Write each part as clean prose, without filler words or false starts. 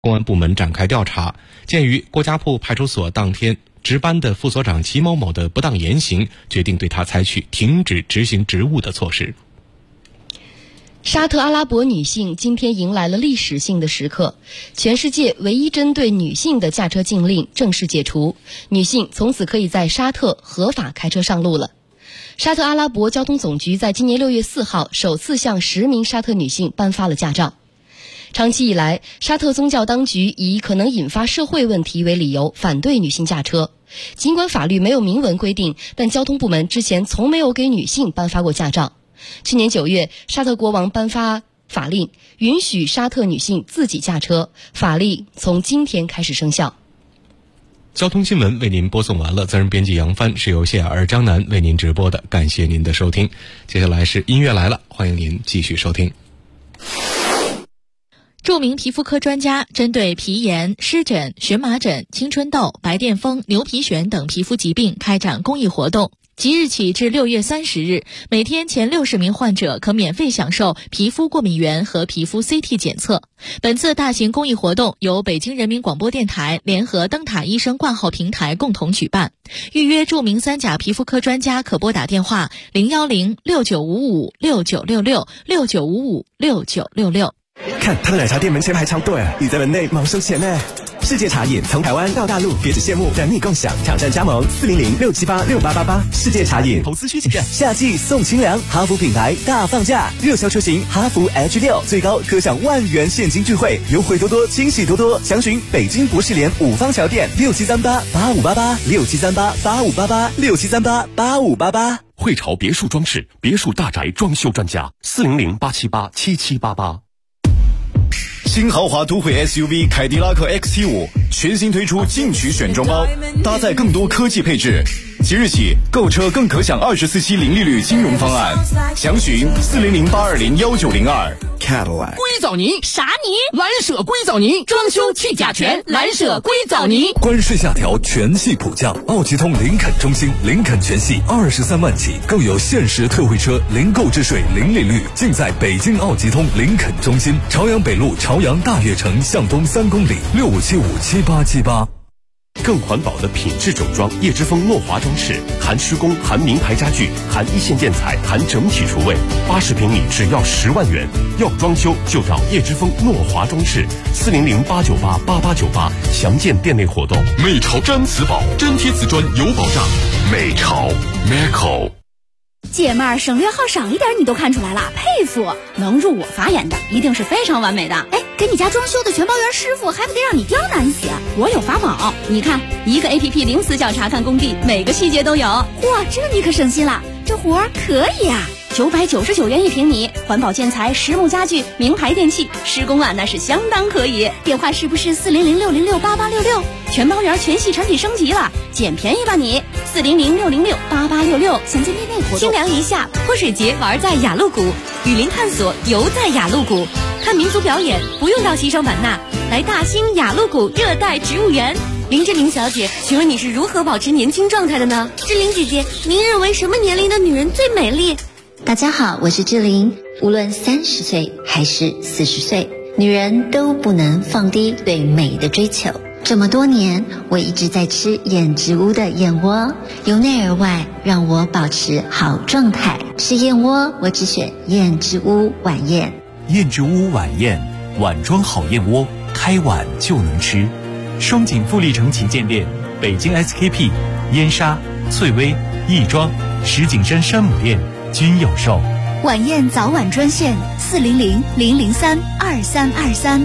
公安部门展开调查。鉴于郭家铺派出所当天值班的副所长齐某某的不当言行，决定对他采取停止执行职务的措施。 沙特阿拉伯女性今天迎来了历史性的时刻，全世界唯一针对女性的驾车禁令正式解除，女性从此可以在沙特合法开车上路了。沙特阿拉伯交通总局在今年6月4号首次向10名沙特女性颁发了驾照。长期以来，沙特宗教当局以可能引发社会问题为理由反对女性驾车。尽管法律没有明文规定，但交通部门之前从没有给女性颁发过驾照。去年9月，沙特国王颁发法令，允许沙特女性自己驾车，法令从今天开始生效。 交通新闻为您播送完了，责任编辑杨帆，是由谢雅儿、张楠为您直播的，感谢您的收听。接下来是音乐来了，欢迎您继续收听。 著名皮肤科专家针对皮炎、湿疹、荨麻疹、青春痘、白癜风、牛皮癣等皮肤疾病开展公益活动，即日起至6月30日，每天前60名患者可免费享受皮肤过敏原和皮肤 CT 检测。本次大型公益活动由北京人民广播电台联合灯塔医生挂号平台共同举办。预约著名3甲皮肤科专家可拨打电话010-6955-6966 看他的奶茶店门前排长队，你在门内忙收钱呢。世界茶饮从台湾到大陆，别只羡慕，等你共享。挑战加盟400-678-6888。世界茶饮投资需谨慎。夏季送清凉，哈弗品牌大放价，热销车型哈弗 H6，最高可享10000元现金钜惠，优惠多多，惊喜多多。详询北京博士联5方桥店6738-8588，6738-8588，6738-8588。 汇潮别墅装饰，别墅大宅装修专家，400-878-7788。 新豪华都会 SUV 凯迪拉克 XT5 全新推出进取选装包，搭载更多科技配置。即日起购车更可享24期零利率金融方案，详询400-820-1902。 Cadillac 硅藻泥啥泥？蓝舍硅藻泥，装修去甲醛，蓝舍硅藻泥。 关税下调，全系普降。奥吉通林肯中心，林肯全系23万起，更有限时特惠车，零购置税，零利率，尽在北京奥吉通林肯中心，朝阳北路朝阳大悦城向东3公里，65757878。 更环保的品质整装，叶之峰诺华装饰，含施工，含名牌家具，含一线建材，含整体厨卫，80平米只要10万元。要装修就找叶之峰诺华装饰，400-898-8898，详见店内活动。 美潮毡瓷宝，真贴瓷砖有保障。美潮 Meco。 姐妹儿，省略号少一点你都看出来了，佩服！能入我法眼的一定是非常完美的。哎，给你家装修的全包圆师傅还不得让你刁难死？我有法宝，你看一个 APP 零死角查看工地，每个细节都有。嚯，这你可省心了，这活儿可以啊！999元1平米，环保建材、实木家具、名牌电器，施工啊那是相当可以。电话是不是400-606-8866？全包圆全系产品升级了，捡便宜吧你！400-606-8866，详见店内活动。清凉一下，泼水节玩在雅鹿谷，雨林探索游在雅鹿谷，看民族表演不用到西双版纳，来大兴雅鹿谷热带植物园。林志玲小姐，请问你是如何保持年轻状态的呢？志玲姐姐，您认为什么年龄的女人最美丽？ 大家好，我是志玲。无论30岁还是40岁，女人都不能放低对美的追求。这么多年，我一直在吃燕之屋的燕窝，由内而外让我保持好状态。吃燕窝，我只选燕之屋晚宴。 燕之屋晚宴，碗装好燕窝，开碗就能吃。双井富力城旗舰店、北京 SKP、燕莎、翠微、亦庄、石景山山姆店均有售。 晚宴早晚专线400-003-2323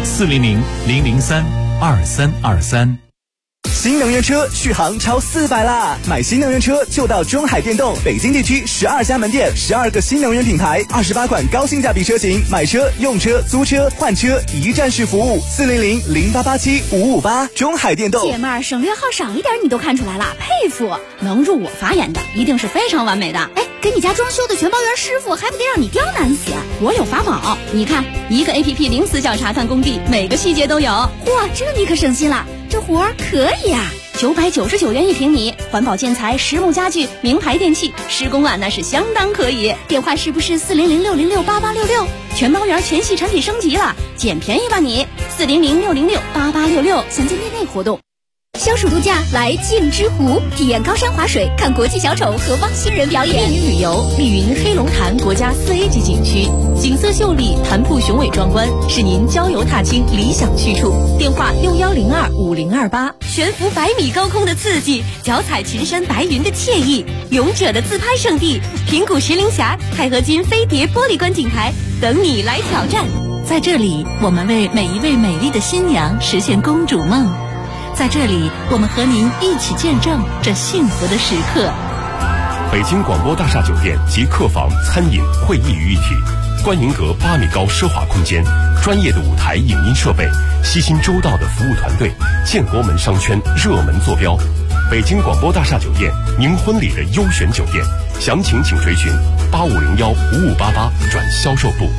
400-003-2323。 新能源车续航超400啦！买新能源车就到中海电动，北京地区12家门店，12个新能源品牌，28款高性价比车型，买车、用车、租车、换车一站式服务，400-0887-558，中海电动。 姐妹儿，省略号少一点你都看出来了，佩服！能入我法眼的一定是非常完美的。哎，给你家装修的全包圆师傅还不得让你刁难死？我有法宝，你看一个 APP 零死角查看工地，每个细节都有。嚯，这你可省心了，这活儿可以啊！999元1平米，环保建材、实木家具、名牌电器，施工啊那是相当可以。电话是不是400-606-8866？全包圆全系产品升级了，捡便宜吧你 400-606-8866，详见店内活动。消暑度假来镜之湖，体验高山滑水，看国际小丑和汪星人表演。 丽云旅游，丽云黑龙潭国家4A 级景区，景色秀丽，潭瀑雄伟壮观，是您郊游踏青理想去处。电话61025028。 悬浮100米高空的刺激，脚踩群山白云的惬意，勇者的自拍圣地平谷石林峡钛合金飞碟玻璃观景台，等你来挑战。 在这里，我们为每一位美丽的新娘实现公主梦。在这里，我们和您一起见证这幸福的时刻。 北京广播大厦酒店集客房、餐饮、会议于一体，观迎阁8米高奢华空间，专业的舞台影音设备，悉心周到的服务团队，建国门商圈热门坐标。北京广播大厦酒店，您婚礼的优选酒店，详情请垂询8501-5588转销售部。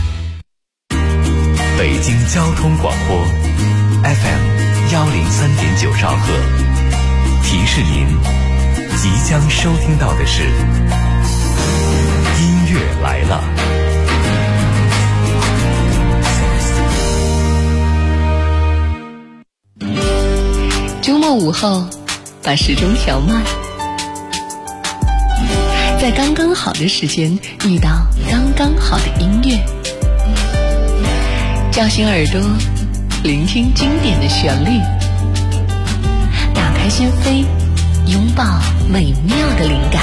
北京交通广播 FM103.9兆赫，提示您即将收听到的是音乐来了。 周末午后，把时钟调慢，在刚刚好的时间遇到刚刚好的音乐，叫醒耳朵，聆听经典的旋律，打开心扉，拥抱美妙的灵感，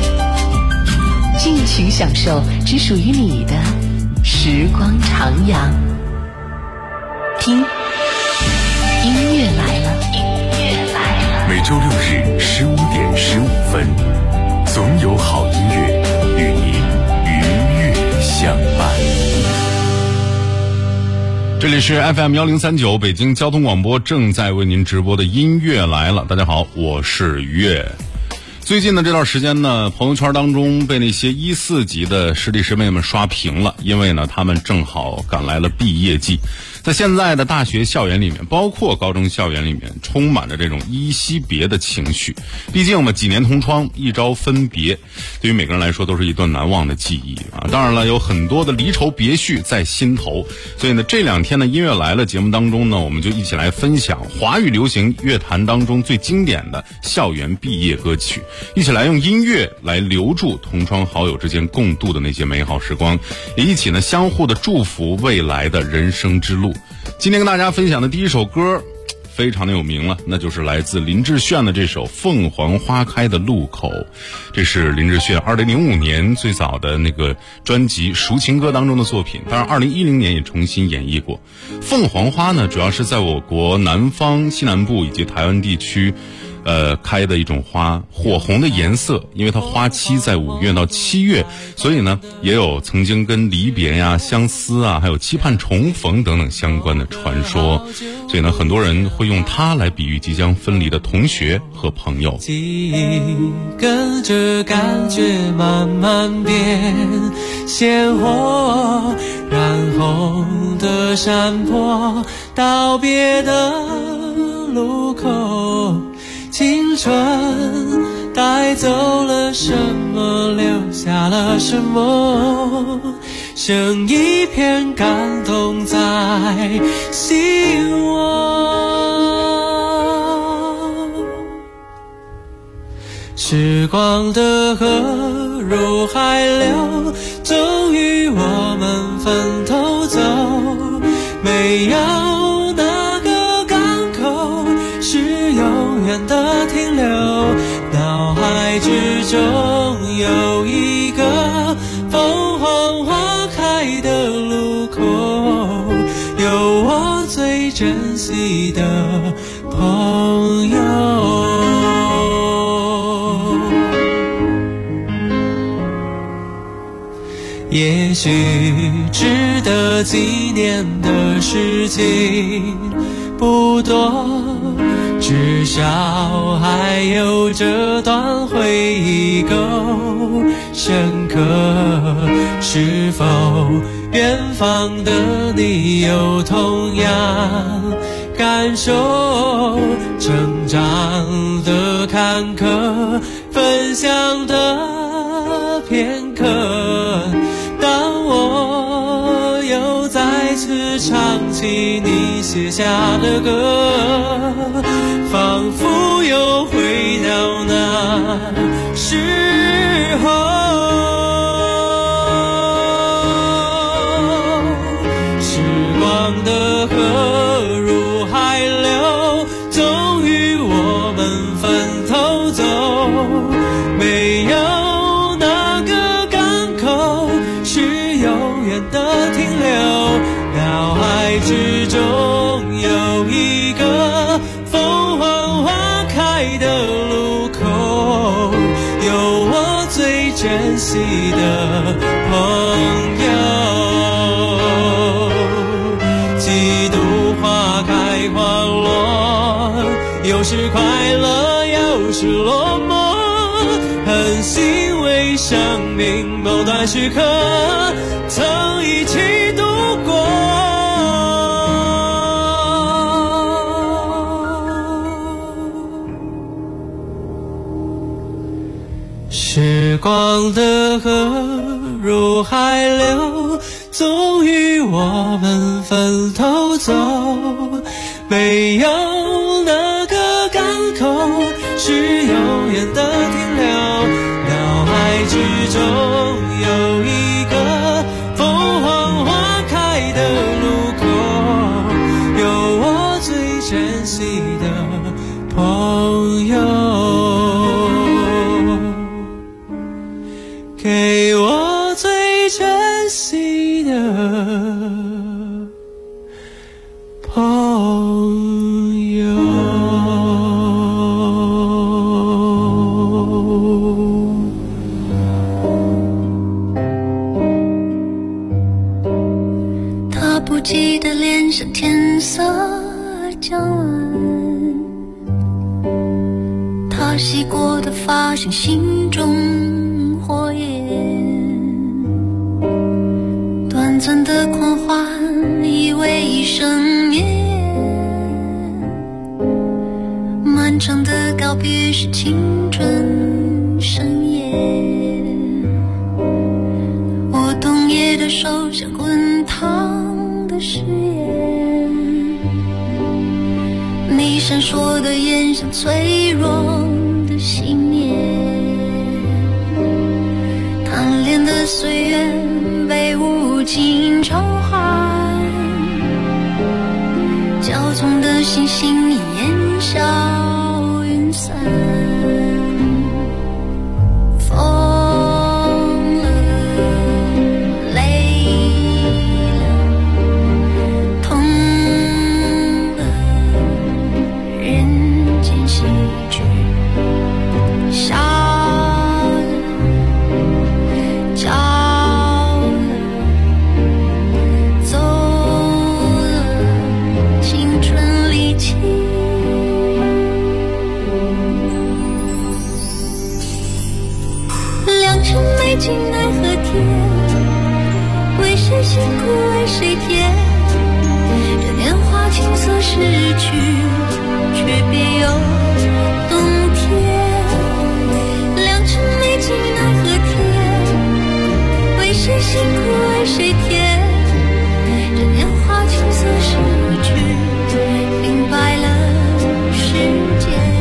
尽情享受只属于你的时光徜徉。听，音乐来了，音乐来了。 每周6日15点15分，总有好音乐与你愉悦相伴。 这里是 FM1039 北京交通广播正在为您直播的音乐来了。大家好，我是于越。最近的这段时间呢，朋友圈当中被那些1、4级的师弟师妹们刷屏了，因为呢他们正好赶来了毕业季。在现在的大学校园里面，包括高中校园里面，充满着这种依依惜别的情绪。毕竟嘛，几年同窗，一朝分别，对于每个人来说都是一段难忘的记忆啊。当然了，有很多的离愁别绪在心头。所以呢，这2天的音乐来了节目当中呢，我们就一起来分享华语流行乐坛当中最经典的校园毕业歌曲，一起来用音乐来留住同窗好友之间共度的那些美好时光，也一起呢相互的祝福未来的人生之路。今天跟大家分享的第一首歌非常的有名了，那就是来自林志炫的这首《凤凰花开的路口》。这是林志炫2005年最早的那个专辑《抒情歌》当中的作品，当然2010年也重新演绎过。凤凰花呢，主要是在我国南方西南部以及台湾地区开的一种花，火红的颜色，因为它花期在5月到7月，所以呢也有曾经跟离别呀、相思啊，还有期盼重逢等等相关的传说。所以呢，很多人会用它来比喻即将分离的同学和朋友。 记忆跟着感觉慢慢变鲜活，染红的山坡，道别的路口，青春带走了什么，留下了什么，剩一片感动在心窝。时光的河入海流，终于我们分头走，没有哪个港口是永远的停留，脑海之中有一个凤凰花开的路口，有我最珍惜的朋友。也许值得纪念的事情不多，至少还有这段回忆够深刻。是否远方的你有同样感受？成长的坎坷，分享的片刻，当我又再次唱起你你写下的歌，仿佛又回到那时候。时光的河入海流，终于我们分头走，没有哪个港口是永远的停留。脑海之中有一个凤凰花开的路口，有我最珍惜的朋友。几度花开花落，有时快乐有时落寞，很欣慰生命某段时刻曾一起度过。时光的河入海流，终于我们分头走，没有哪个港口是永远的停留。脑海之中有一个凤凰花开的路口，有我最珍惜的朋友，给我最珍惜的朋友。 他不羁的脸上天色将晚，他洗过的发像心中火焰，短暂的狂欢以为一生眠，漫长的告别是青春盛宴。我冬夜的手像滚烫的誓言，你闪烁的眼像脆弱的信念，贪恋的岁月被无情召唤，骄纵的星星烟消云散，疯了，累了，痛了，人间喜剧，笑了，骄了，走了，青春离奇。良辰美景奈何天，为谁辛苦为谁甜，这年华青涩逝去，却别有冬天。良辰美景奈何天，为谁辛苦为谁甜，这年华青涩逝去，明白了世间。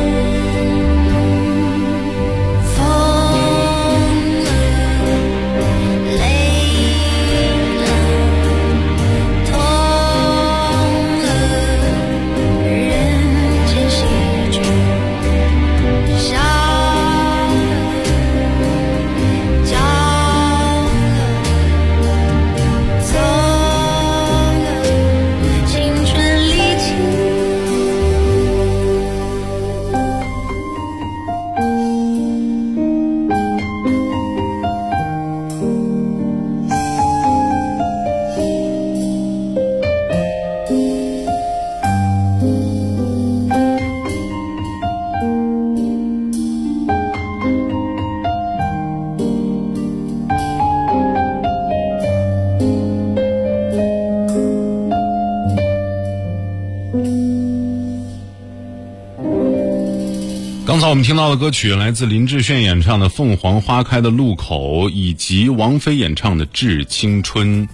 刚才我们听到的歌曲来自林志炫演唱的《凤凰花开的路口》，以及王菲演唱的《致青春》。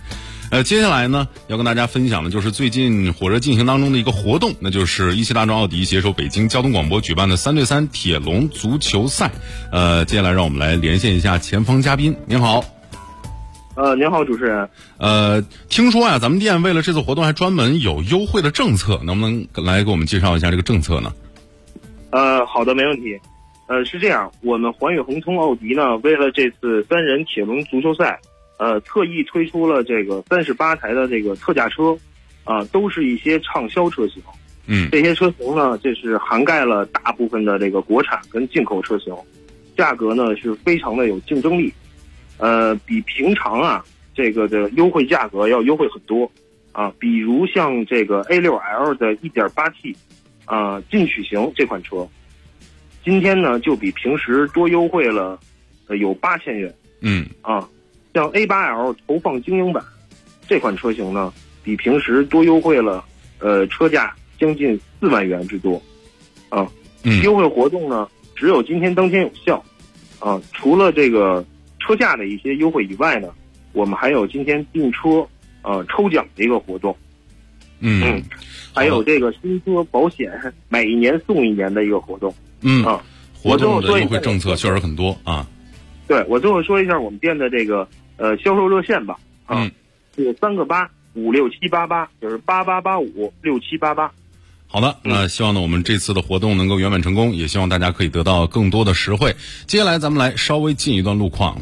接下来呢，要跟大家分享的就是最近火热进行当中的一个活动，那就是17大中奥迪携手北京交通广播举办的3对3铁笼足球赛。接下来让我们来连线一下前方嘉宾。您好。 您好，主持人。 听说呀，咱们店为了这次活动还专门有优惠的政策，能不能来给我们介绍一下这个政策呢？ 好的，没问题。是这样，我们环宇恒通奥迪呢，为了这次3人铁笼足球赛，特意推出了这个38台的这个特价车，都是一些畅销车型。这些车型呢，这是涵盖了大部分的这个国产跟进口车型，价格呢是非常的有竞争力。比平常啊这个的优惠价格要优惠很多啊，比如像这个 A6L 的 1.8T 进取型这款车，今天呢就比平时多优惠了有8000元。像 A8L 投放精英版这款车型呢，比平时多优惠了车价将近4万元之多优惠活动呢只有今天当天有效除了这个车价的一些优惠以外呢，我们还有今天订车抽奖的一个活动。还有这个新车保险每一年送1年的一个活动。 活动的优惠政策确实很多啊。 对，我最后说一下我们店的这个销售热线吧。是3个8567888，就是88856788。 好的，那希望呢我们这次的活动能够圆满成功，也希望大家可以得到更多的实惠。接下来咱们来稍微进一段路况。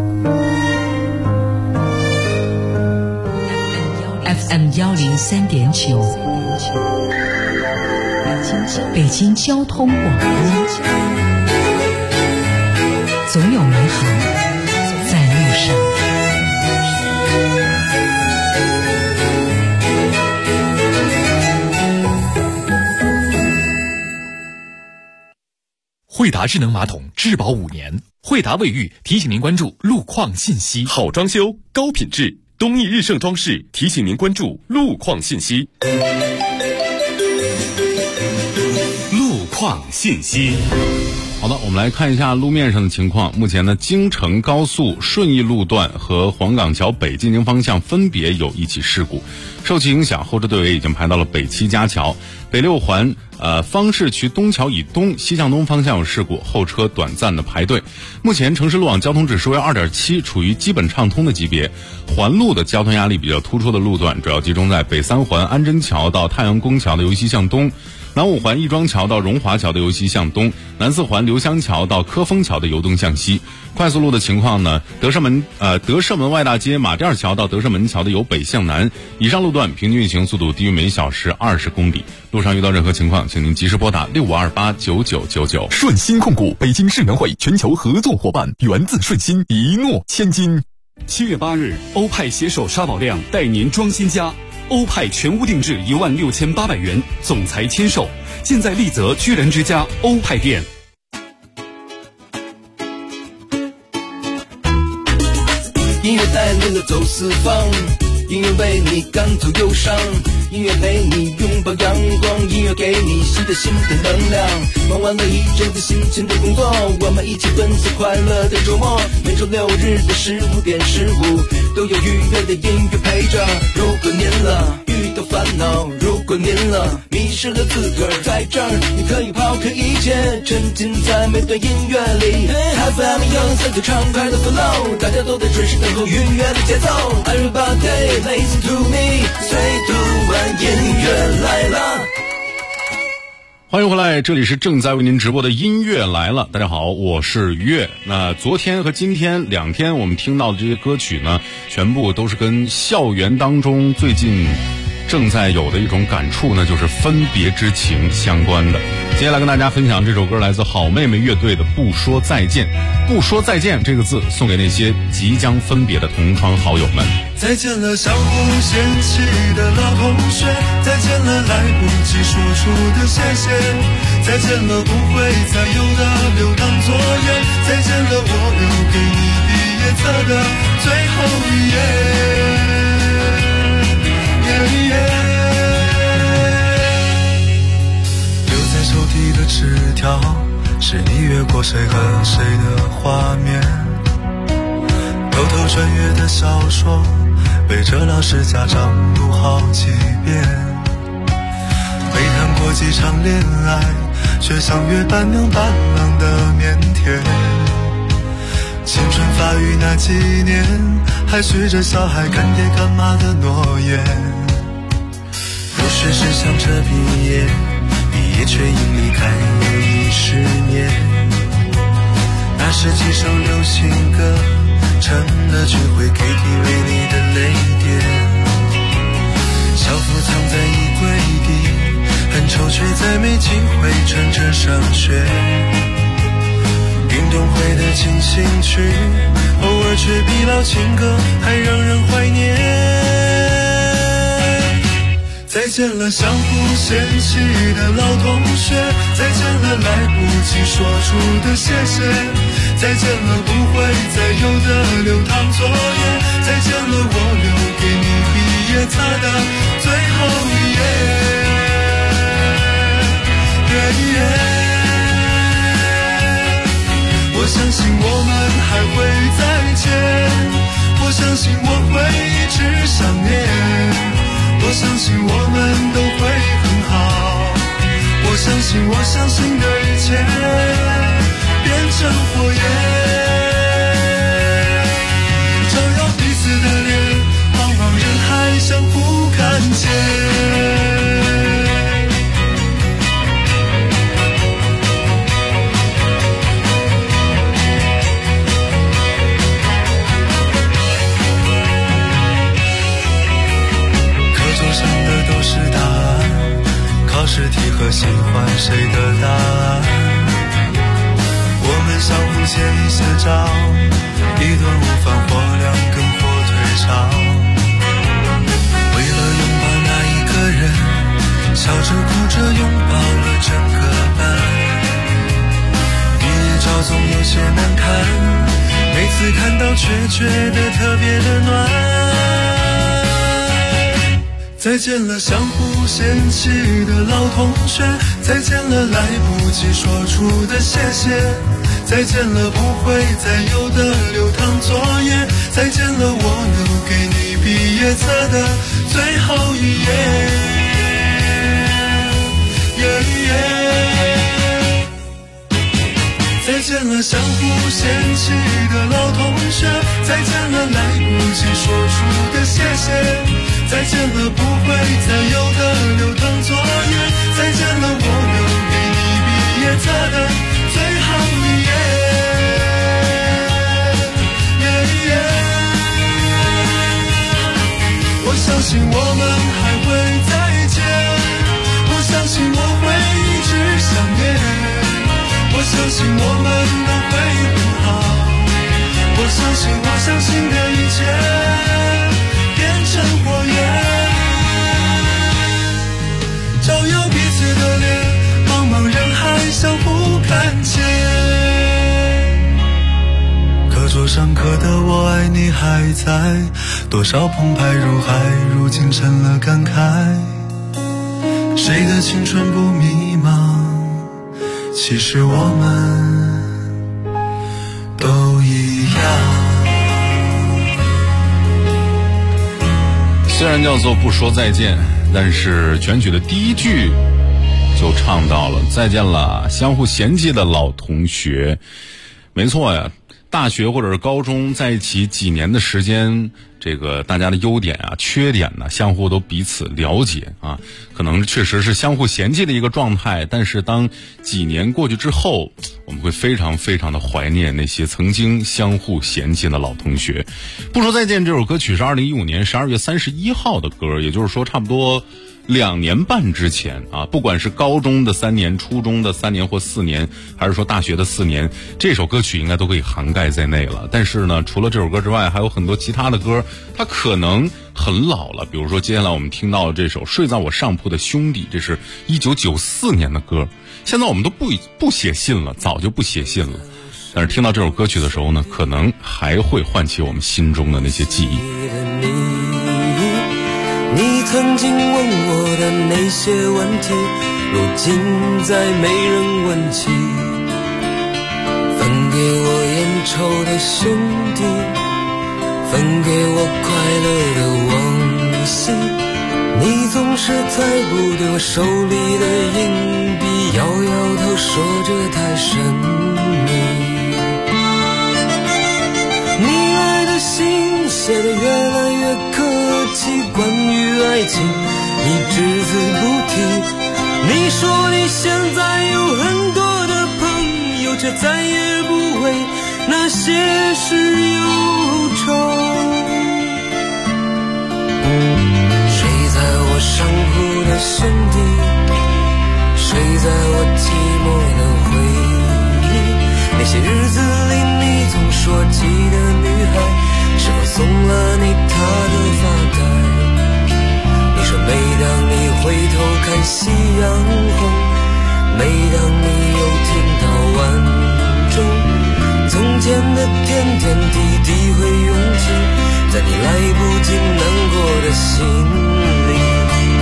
FM 103.9，北京交通广播，总有美好在路上。 惠达智能马桶质保5年，惠达卫浴提醒您关注路况信息。 好装修，高品质，东义日盛装饰提醒您关注路况信息。 路况信息。 好的，我们来看一下路面上的情况。目前呢，京承高速顺义路段和黄岗桥北进京方向分别有一起事故，受其影响，后车队尾已经排到了北七家桥。北六环方市区东桥以东西向东方向有事故，后车短暂的排队。目前城市路网交通指数为 2.7， 处于基本畅通的级别。环路的交通压力比较突出的路段主要集中在北三环安贞桥到太阳宫桥的由西向东，南五环亦庄桥到荣华桥的由西向东，南四环刘香桥到科丰桥的由东向西。快速路的情况呢，德胜门外大街马甸桥到德胜门桥的由北向南，以上路段平均运行速度低于每小时20公里。路上遇到任何情况，请您及时拨打65289999。 顺鑫控股北京世园会全球合作伙伴，源自顺鑫，一诺千金。 7月8日，欧派携手沙宝亮带您装新家。欧派全屋定制16800元，总裁签售，现在丽泽居然之家欧派店。 音乐带领了走四方，音乐为你赶走忧伤，音乐陪你拥抱阳光，音乐给你新的能量。忙完了一整个辛勤的工作，我们一起奔向快乐的周末。每周6日的15点15，都有愉悦的音乐陪着。如果您了遇到烦恼，如果您了迷失了自个儿，在这儿你可以抛开一切，沉浸在每段音乐里。FM 103畅快的 flow， 大家都在准时等候愉悦的节奏。Everybody listen to me， 随读完音乐来了。 欢迎回来，这里是正在为您直播的音乐来了。大家好，我是于越。那昨天和今天2天我们听到的这些歌曲呢，全部都是跟校园当中最近正在有的一种感触呢，就是分别之情相关的。接下来跟大家分享这首歌，来自好妹妹乐队的《不说再见》。不说再见这个字，送给那些即将分别的同窗好友们。 再见了相互嫌弃的老同学，再见了来不及说出的谢谢，再见了不会再有的流淌作业，再见了我留给你毕业册的最后一页。留在抽屉的纸条，是你越过谁和谁的画面，偷偷穿越的小说， 背着老师家长读好几遍。没谈过几场恋爱，却像约伴娘伴郎的腼腆。青春发育那几年，还许着小孩干爹干妈的诺言。入学时想着毕业，毕业却因离开又10年。那时几首流行歌成了聚会 KTV 里的泪点。校服藏在衣柜底，很丑却再没机会穿着上学。运动会的进行曲，偶尔却比老情歌还让人怀念。再见了相互嫌弃的老同学，再见了来不及说出的谢谢，再见了不会再有的流淌作业，再见了我留给你毕业册的最后一页。我相信我们还会再见，我相信我会一直想念，我相信我们都会很好，我相信我相信的一切变成火焰，照耀彼此的脸，茫茫人海相互看见。考试题和喜欢谁的答案，我们相互写一写照，一顿午饭或2根火腿肠。为了拥抱那一个人，笑着哭着拥抱了整个班。毕业照总有些难看，每次看到却觉得特别的暖。再见了相互嫌弃的老同学，再见了来不及说出的谢谢，再见了不会再有的流淌作业，再见了我留给你毕业册的最后一页。再见了相互嫌弃的老同学，再见了来不及说出的谢谢，再见了不会再有的流淌作业，再见了我留给你毕业册的最后一页。我相信我们还会再见，我相信我会一直想念，我相信我们都会很好，我相信我相信的一切变成火焰，照耀彼此的脸，茫茫人海相互看见。课桌上刻的我爱你还在，多少澎湃如海，如今成了感慨。谁的青春不迷茫？其实我们都一样。 虽然叫做不说再见，但是全曲的第一句就唱到了再见了相互嫌弃的老同学。没错呀，大学或者是高中在一起几年的时间，这个大家的优点啊缺点呢相互都彼此了解啊，可能确实是相互嫌弃的一个状态，但是当几年过去之后，我们会非常非常的怀念那些曾经相互嫌弃的老同学。不说再见这首歌曲是2015年12月31号的歌，也就是说差不多2年半之前啊，不管是高中的3年、初中的3年或4年，还是说大学的4年，这首歌曲应该都可以涵盖在内了。但是呢，除了这首歌之外，还有很多其他的歌，它可能很老了。比如说接下来我们听到的这首《睡在我上铺的兄弟》，这是1994年的歌，现在我们都不写信了，早就不写信了。但是听到这首歌曲的时候呢，可能还会唤起我们心中的那些记忆。 你曾经问我的那些问题，如今再没人问起。分给我烟抽的兄弟， 分给我快乐的往昔。你总是猜不对我手里的硬币，摇摇头说这太神秘。你来的信写得越来越客气，关于爱情你只字不提。你说你现在有很多的朋友，却再也不为那些事忧愁。睡在我上铺的兄弟，睡在我寂寞的回忆。那些日子里你总说起的女孩，是否送了你她的发带？你说每当你回头看夕阳红，每当你又听到晚钟，从前的点点滴滴会涌起在你来不及难过的心里。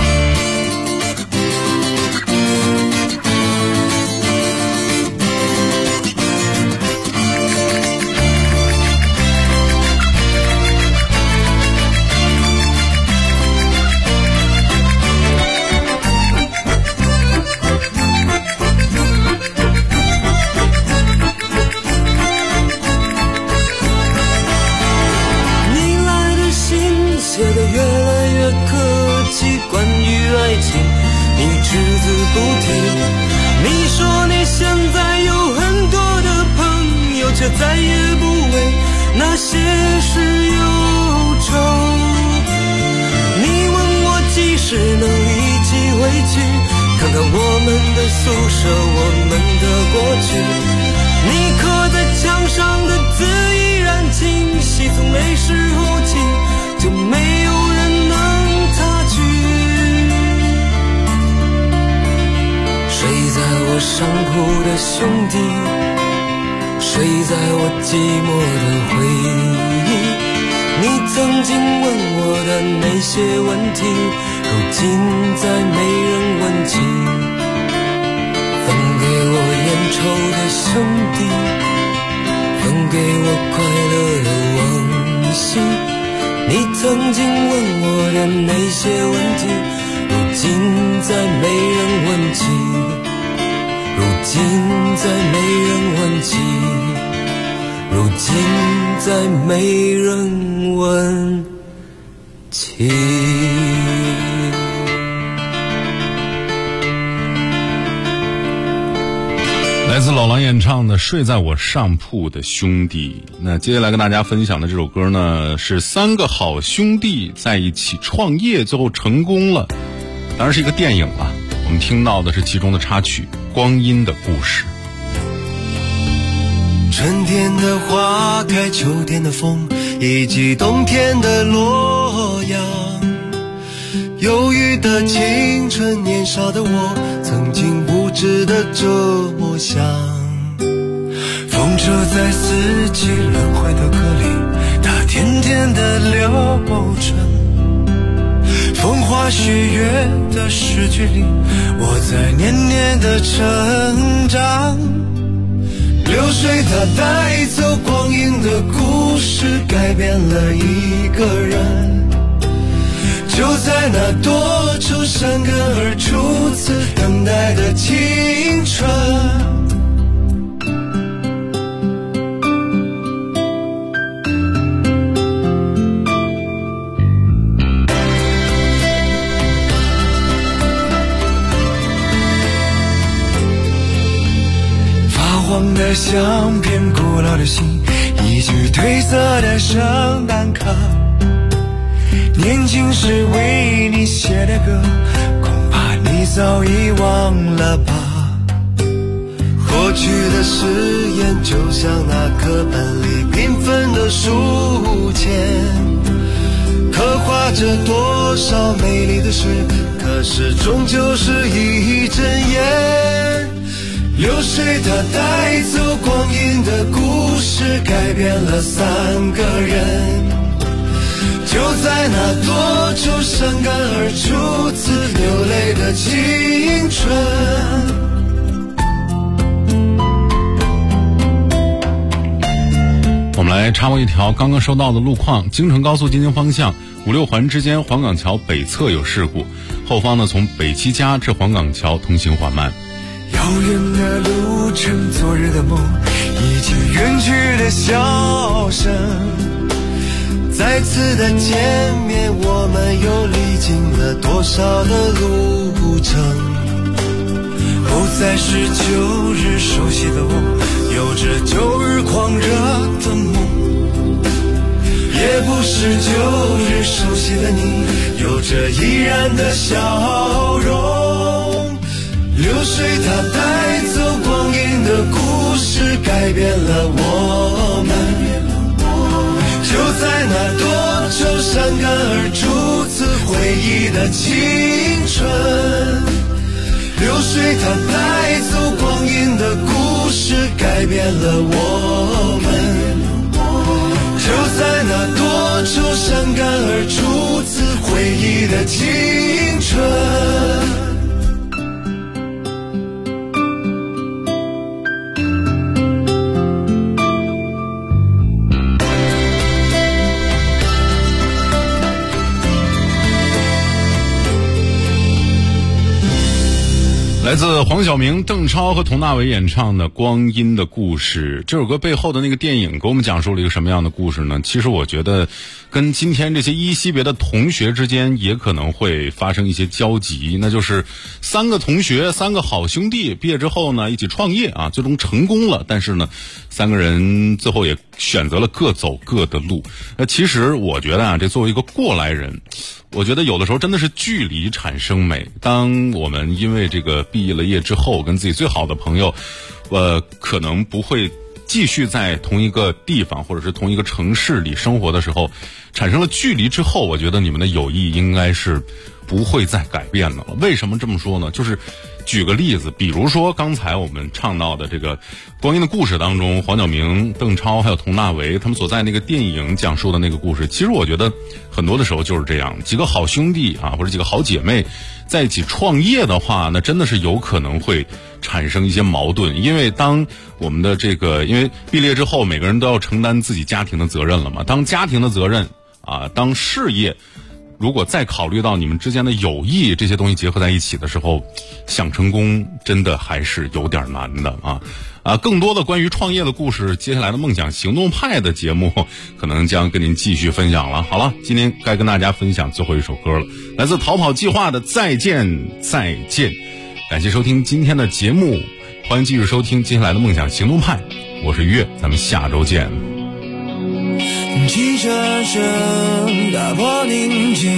只字不提。你说你现在有很多的朋友，却再也不为那些事忧愁。你问我几时能一起回去，看看我们的宿舍，我们的过去。你刻在墙上的字依然清晰，从那时候起就没有人能擦去。睡在我上铺的兄弟，睡在我寂寞的回忆。你曾经问我的那些问题，如今再没人问起。分给我烟抽的兄弟，分给我快乐的往昔。你曾经问我的那些问题，如今再没人问起，如今再没人问起，如今再没人问起。 来自老狼演唱的《睡在我上铺的兄弟》。那接下来跟大家分享的这首歌呢，是三个好兄弟在一起创业，最后成功了。当然是一个电影了，我们听到的是其中的插曲《光阴的故事》。 春天的花开，秋天的风，以及冬天的洛阳。忧郁的青春，年少的我，曾经无知的这么想。风车在四季轮回的歌里，它甜甜的流转。风花雪月的诗句里，我在年年的成长。流水它带走光阴的故事，改变了一个人。就在那多愁善感而初次等待的青春。黄的相片，古老的信，一句褪色的圣诞卡。年轻时为你写的歌，恐怕你早已忘了吧。过去的誓言，就像那课本里缤纷的书签，刻画着多少美丽的事，可是终究是一阵烟。流水它带走光阴的故事，改变了三个人。就在那多愁善感而初次流泪的青春。 我们来来插播一条刚刚收到的路况，京承高速京津方向5、6环之间黄岗桥北侧有事故，后方呢从北七家至黄岗桥通行缓慢。 遥远的路程，昨日的梦，已经远去的笑声，再次的见面，我们又历经了多少的路程，不再是旧日熟悉的我，有着旧日狂热的梦，也不是旧日熟悉的你，有着依然的笑容。流水它带走光阴的故事，改变了我们，就在那多愁善感而初次回忆的青春。流水它带走光阴的故事，改变了我们，就在那多愁善感而初次回忆的青春。 来自黄晓明、邓超和佟大为演唱的《光阴的故事》，这首歌背后的那个电影给我们讲述了一个什么样的故事呢？其实我觉得跟今天这些依依惜别的同学之间也可能会发生一些交集，那就是3个同学，3个好兄弟，毕业之后呢一起创业啊，最终成功了，但是呢3个人最后也选择了各走各的路。其实我觉得啊，这作为一个过来人，我觉得有的时候真的是距离产生美。当我们因为这个毕了业之后，跟自己最好的朋友，可能不会继续在同一个地方或者是同一个城市里生活的时候，产生了距离之后，我觉得你们的友谊应该是不会再改变的了。为什么这么说呢？就是举个例子，比如说刚才我们唱到的这个《光阴的故事》当中，黄晓明、邓超还有佟大为他们所在那个电影讲述的那个故事，其实我觉得很多的时候就是这样，几个好兄弟啊，或者几个好姐妹在一起创业的话，那真的是有可能会产生一些矛盾。因为当我们的这个，因为毕业之后每个人都要承担自己家庭的责任了嘛，当家庭的责任啊，当事业，如果再考虑到你们之间的友谊这些东西结合在一起的时候，想成功真的还是有点难的啊！更多的关于创业的故事，接下来的梦想行动派的节目可能将跟您继续分享了。好了，今天该跟大家分享最后一首歌了，来自逃跑计划的《再见再见》。感谢收听今天的节目，欢迎继续收听接下来的梦想行动派，我是月，咱们下周见。 汽车声打破宁静，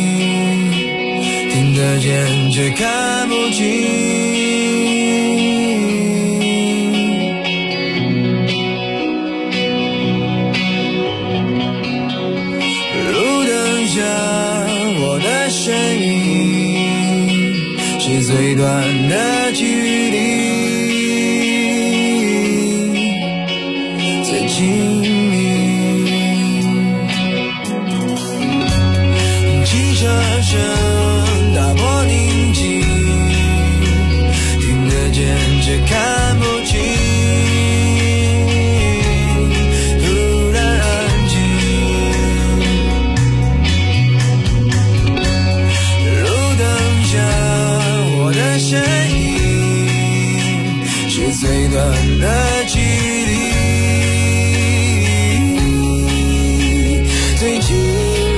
听得见却看不清。路灯下我的身影，是最短的距离，最近声打破宁静，听得见却看不清，突然安静。路灯下我的身影，是最短的距离，最近。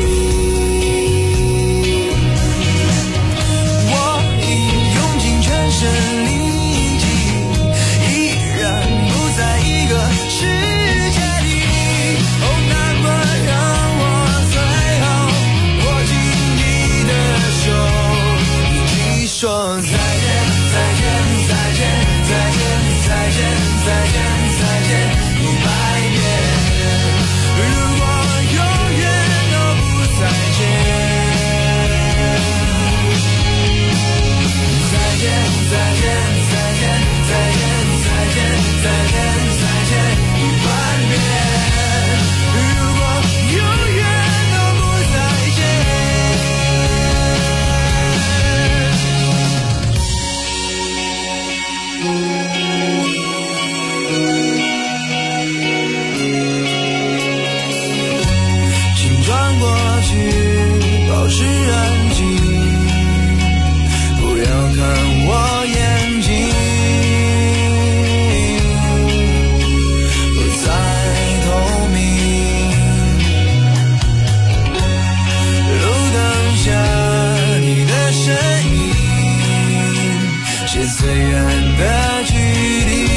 说再见，再见，再见，再见，再见，再见，再见100遍。如果永远都不再见，再见，再见，再见，再见，再见，再见，再见100遍。如果永远都不再见。 是最远的距离。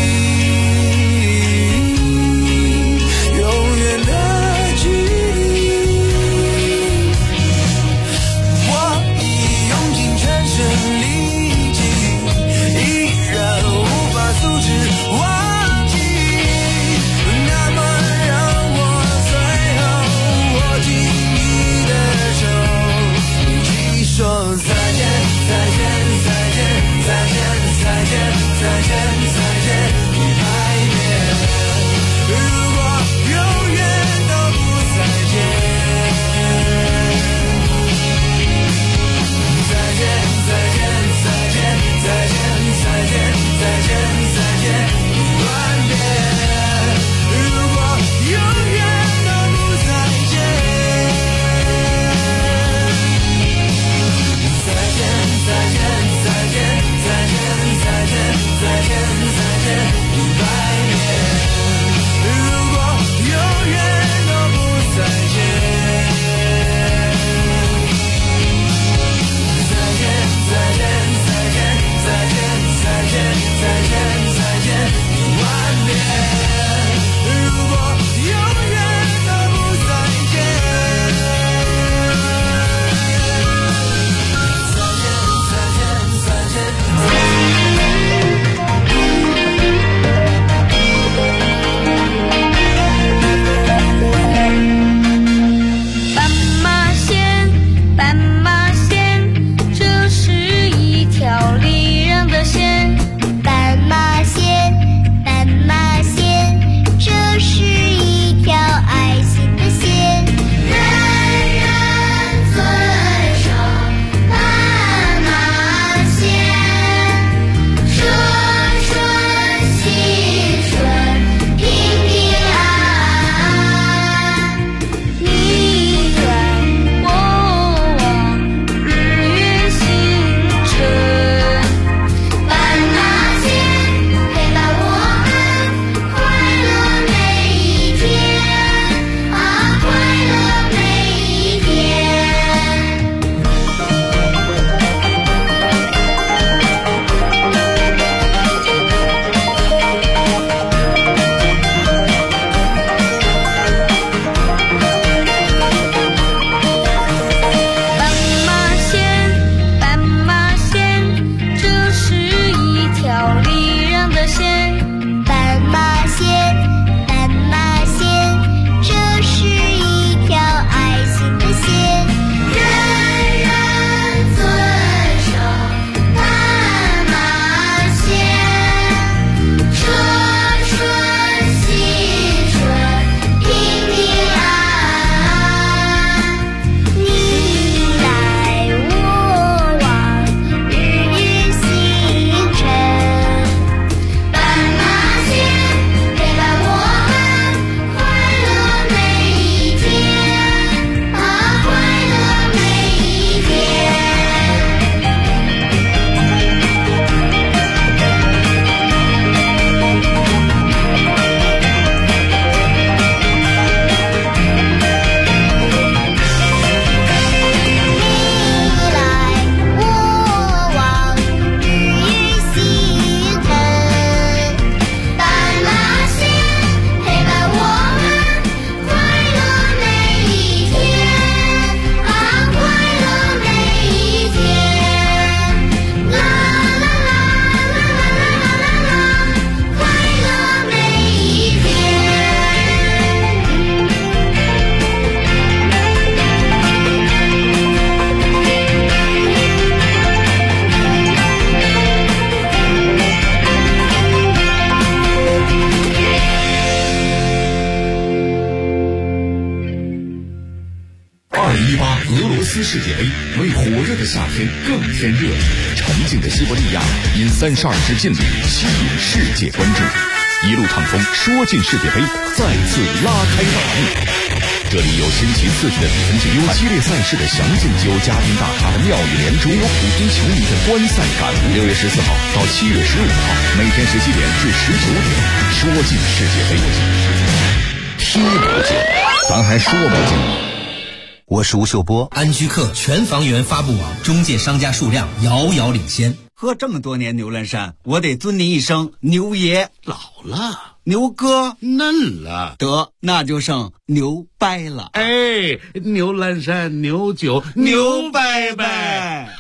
斯世界杯为火热的夏天更添热情，沉静的西伯利亚因32支劲旅吸引世界关注，一路畅风说进世界杯再次拉开大幕。这里有新奇刺激的比分竞赛，有激烈赛事的详尽，有嘉宾大咖的妙语连珠，有普通球迷的观赛感。6月14号到7月15号，每天17点至19点，说进世界杯，踢不进，咱还说不进。 我是吴秀波，安居客全房源发布网中介商家数量遥遥领先。 喝这么多年牛栏山，我得尊您一声牛爷。 老了， 牛哥嫩了， 得那就剩牛掰了。 哎，牛栏山牛酒牛掰掰。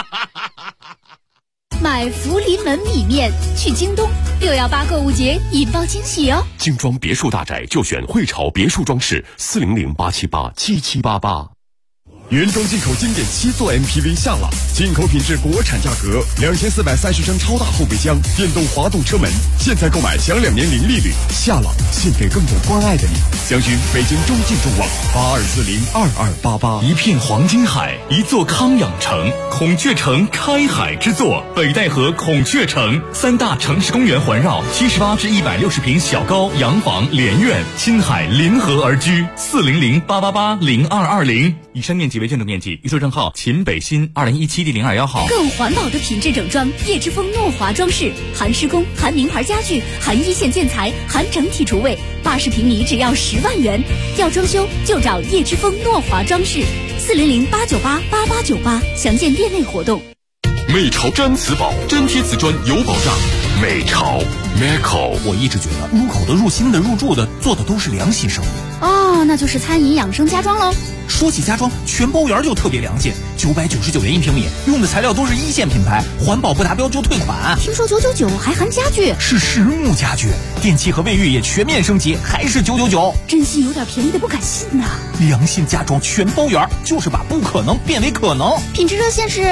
买福临门米面去京东，618购物节引爆惊喜哦！ 精装别墅大宅就选汇潮别墅装饰，400-878-7788。 原装进口经典7座 MPV 夏朗，进口品质国产价格，2430升超大后备箱，电动滑动车门，现在购买享2年零利率。夏朗献给更懂关爱的你。详询北京中信众旺82402288。 一片黄金海，一座康养城，孔雀城开海之作，北戴河孔雀城，3大城市公园环绕，78至160平小高洋房连院，亲海临河而居。400-888-0220。以上面积为建筑面积，预售证号秦北新2017第02号。 更环保的品质整装，叶之峰诺华装饰，含施工、含名牌家具、含一线建材、含整体厨卫，80平米只要10万元。要装修就找叶之峰诺华装饰，400-898-8898，详见店内活动。 美潮毡瓷宝，粘贴瓷砖有保障。美潮 Meco， 我一直觉得入口的、入心的、入住的，做的都是良心生意。 哦，那就是餐饮养生家装喽。 说起家装，全包园就特别良心，999元1平米，用的材料都是一线品牌，环保不达标就退款。 听说999还含家具， 是实木家具，电器和卫浴也全面升级，还是999。 真心有点便宜的不敢信呐！ 良心家装全包园，就是把不可能变为可能。 品质热线是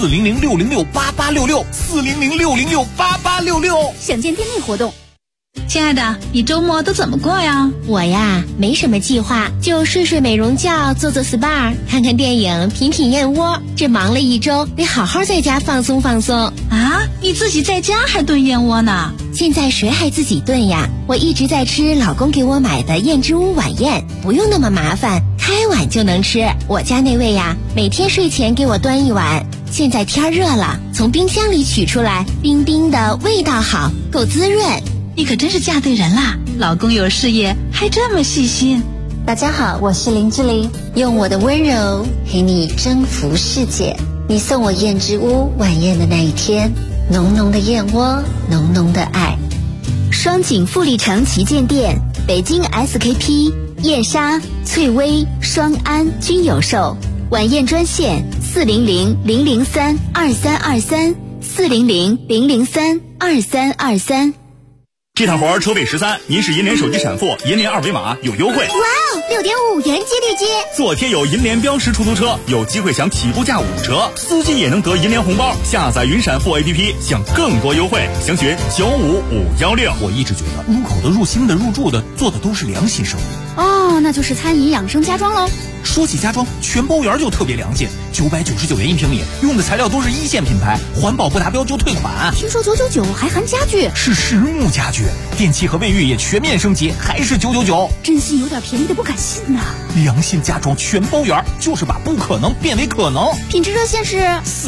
400-606-8866，400-606-8866。 详见店内活动。 亲爱的，你周末都怎么过呀？ 我呀，没什么计划，就睡睡美容觉，做做 SPA， 看看电影，品品燕窝。这忙了一周，得好好在家放松放松。 啊，你自己在家还炖燕窝呢？ 现在谁还自己炖呀？我一直在吃老公给我买的燕之屋晚宴，不用那么麻烦，开碗就能吃。我家那位呀，每天睡前给我端一碗。现在天热了，从冰箱里取出来，冰冰的，味道好，够滋润。 你可真是嫁对人啦！老公有事业，还这么细心。 大家好，我是林志玲，用我的温柔陪你征服世界。你送我燕之屋晚宴的那一天，浓浓的燕窝，浓浓的爱。 双井富力城旗舰店，北京 SKP、燕莎、翠微、双安均有售。晚宴专线400-003-2323，400-003-2323。 这趟活车位13，您是银联手机闪付，银联二维码有优惠。 哇哦，6.5元激励金！ 坐贴有银联标识出租车，有机会享起步价5折，司机也能得银联红包。下载云闪付 APP， 享更多优惠。详询95516。我一直觉得入口的、入心的、入住的，做的都是良心生意。 哦，那就是餐饮养生家装喽。 说起家装，全包园就特别良心，999元1平米，用的材料都是一线品牌，环保不达标就退款。 听说999还含家具， 是实木家具，电器和卫浴也全面升级，还是999。 真心有点便宜的不敢信呐！ 良心家装全包园，就是把不可能变为可能。 品质热线是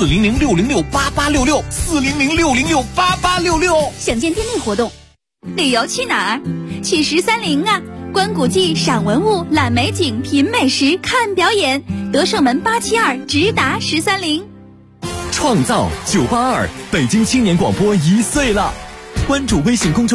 400-606-8866，400-606-8866。 详见店内活动。 旅游去哪儿？去13陵啊！观古迹、赏文物、览美景、品美食、看表演。德胜门872直达13陵。 创造982，北京青年广播1岁了。关注微信公众